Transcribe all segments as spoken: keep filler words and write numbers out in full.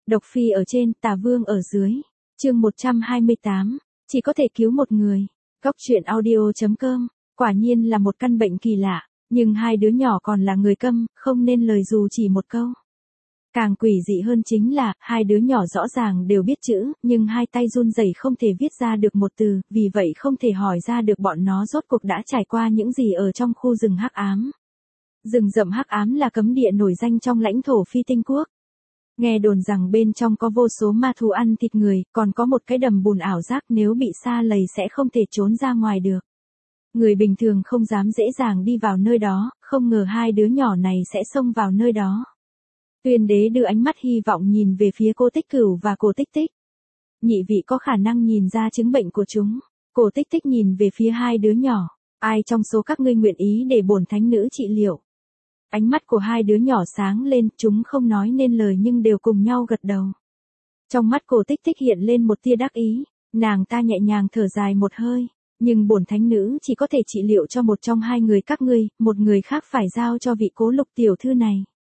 Độc phi ở trên, tà vương ở dưới. Chương một trăm hai mươi tám, chỉ có thể cứu một người. Góc truyện audio chấm com. Quả nhiên là một căn bệnh kỳ lạ, nhưng hai đứa nhỏ còn là người câm, không nên lời dù chỉ một câu. Càng quỷ dị hơn chính là, hai đứa nhỏ rõ ràng đều biết chữ, nhưng hai tay run rẩy không thể viết ra được một từ, vì vậy không thể hỏi ra được bọn nó rốt cuộc đã trải qua những gì ở trong khu rừng hắc ám. Rừng rậm hắc ám là cấm địa nổi danh trong lãnh thổ Phi Tinh Quốc. Nghe đồn rằng bên trong có vô số ma thú ăn thịt người, còn có một cái đầm bùn ảo giác nếu bị sa lầy sẽ không thể trốn ra ngoài được. Người bình thường không dám dễ dàng đi vào nơi đó, không ngờ hai đứa nhỏ này sẽ xông vào nơi đó. Tuyên đế đưa ánh mắt hy vọng nhìn về phía cô Tích Cửu và cô Tích Tích. Nhị vị có khả năng nhìn ra chứng bệnh của chúng. Cô Tích Tích nhìn về phía hai đứa nhỏ. Ai trong số các ngươi nguyện ý để bổn thánh nữ trị liệu? Ánh mắt của hai đứa nhỏ sáng lên, chúng không nói nên lời nhưng đều cùng nhau gật đầu. Trong mắt cô Tích Tích hiện lên một tia đắc ý, nàng ta nhẹ nhàng thở dài một hơi. Nhưng bổn thánh nữ chỉ có thể trị liệu cho một trong hai người các ngươi, một người khác phải giao cho vị Cố Lục tiểu thư này.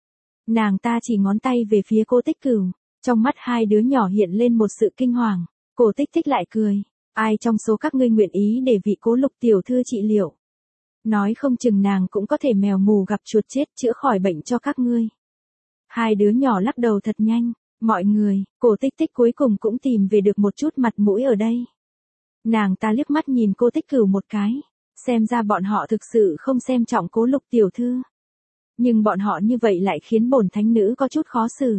Nàng ta chỉ ngón tay về phía cô Tích Cửu, trong mắt hai đứa nhỏ hiện lên một sự kinh hoàng. Cô Tích Tích lại cười, ai trong số các ngươi nguyện ý để vị Cố Lục tiểu thư trị liệu? Nói không chừng nàng cũng có thể mèo mù gặp chuột chết chữa khỏi bệnh cho các ngươi. Hai đứa nhỏ lắc đầu thật nhanh, mọi người, cô Tích Tích cuối cùng cũng tìm về được một chút mặt mũi ở đây. Nàng ta liếc mắt nhìn cô Tích Cửu một cái, xem ra bọn họ thực sự không xem trọng Cố Lục tiểu thư. Nhưng bọn họ như vậy lại khiến bổn thánh nữ có chút khó xử.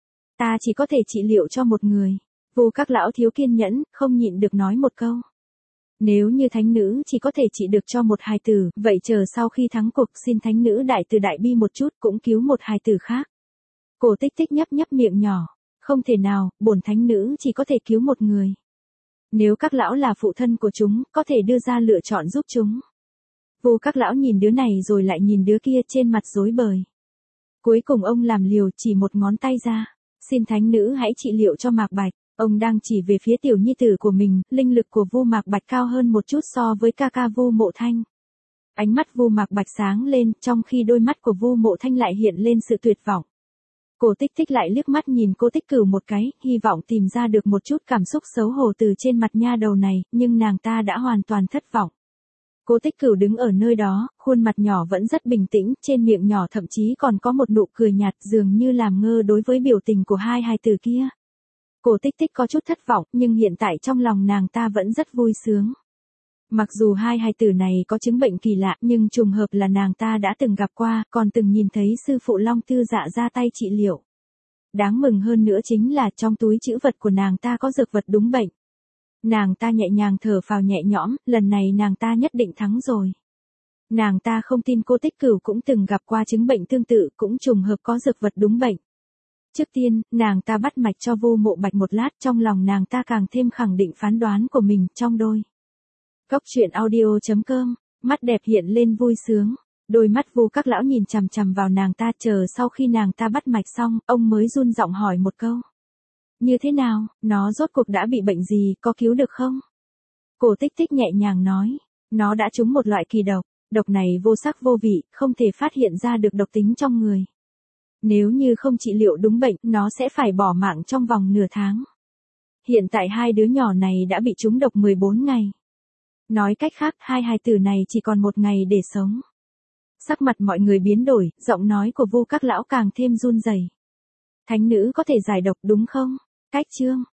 Ta chỉ có thể trị liệu cho một người. Vu các lão thiếu kiên nhẫn, không nhịn được nói một câu. Nếu như thánh nữ chỉ có thể trị được cho một hài tử, vậy chờ sau khi thắng cuộc xin thánh nữ đại từ đại bi một chút cũng cứu một hài tử khác. Cô Tích Tích nhấp nhấp miệng nhỏ. Không thể nào, bổn thánh nữ chỉ có thể cứu một người. Nếu các lão là phụ thân của chúng, có thể đưa ra lựa chọn giúp chúng. Vu các lão nhìn đứa này rồi lại nhìn đứa kia trên mặt rối bời. Cuối cùng ông làm liều chỉ một ngón tay ra. Xin thánh nữ hãy trị liệu cho Mạc Bạch. Ông đang chỉ về phía tiểu nhi tử của mình, linh lực của Vu Mạc Bạch cao hơn một chút so với ca ca Vu Mộ Thanh. Ánh mắt Vu Mạc Bạch sáng lên, trong khi đôi mắt của Vu Mộ Thanh lại hiện lên sự tuyệt vọng. Cô Tích Tích lại liếc mắt nhìn cô Tích Cửu một cái, hy vọng tìm ra được một chút cảm xúc xấu hổ từ trên mặt nha đầu này, nhưng nàng ta đã hoàn toàn thất vọng. Cô Tích Cửu đứng ở nơi đó, khuôn mặt nhỏ vẫn rất bình tĩnh, trên miệng nhỏ thậm chí còn có một nụ cười nhạt dường như làm ngơ đối với biểu tình của hai hài tử kia. Cô Tích Tích có chút thất vọng, nhưng hiện tại trong lòng nàng ta vẫn rất vui sướng. Mặc dù hai hài tử này có chứng bệnh kỳ lạ, nhưng trùng hợp là nàng ta đã từng gặp qua, còn từng nhìn thấy sư phụ Long Tư Dạ ra tay trị liệu. Đáng mừng hơn nữa chính là trong túi trữ vật của nàng ta có dược vật đúng bệnh. Nàng ta nhẹ nhàng thở phào nhẹ nhõm, lần này nàng ta nhất định thắng rồi. Nàng ta không tin cô Tích Cửu cũng từng gặp qua chứng bệnh tương tự, cũng trùng hợp có dược vật đúng bệnh. Trước tiên, nàng ta bắt mạch cho Vu Mộ Bạch một lát, trong lòng nàng ta càng thêm khẳng định phán đoán của mình trong đôi. Góc truyện audio chấm com, mắt đẹp hiện lên vui sướng. Đôi mắt Vu các lão nhìn chằm chằm vào nàng ta, chờ sau khi nàng ta bắt mạch xong, ông mới run giọng hỏi một câu. Như thế nào, nó rốt cuộc đã bị bệnh gì, có cứu được không? Cô Tích Tích nhẹ nhàng nói, nó đã trúng một loại kỳ độc, độc này vô sắc vô vị, không thể phát hiện ra được độc tính trong người. Nếu như không trị liệu đúng bệnh, nó sẽ phải bỏ mạng trong vòng nửa tháng. Hiện tại hai đứa nhỏ này đã bị trúng độc mười bốn ngày. Nói cách khác, hai hài tử này chỉ còn một ngày để sống. Sắc mặt mọi người biến đổi, giọng nói của Vu các lão càng thêm run rẩy. Thánh nữ có thể giải độc đúng không? Cách chương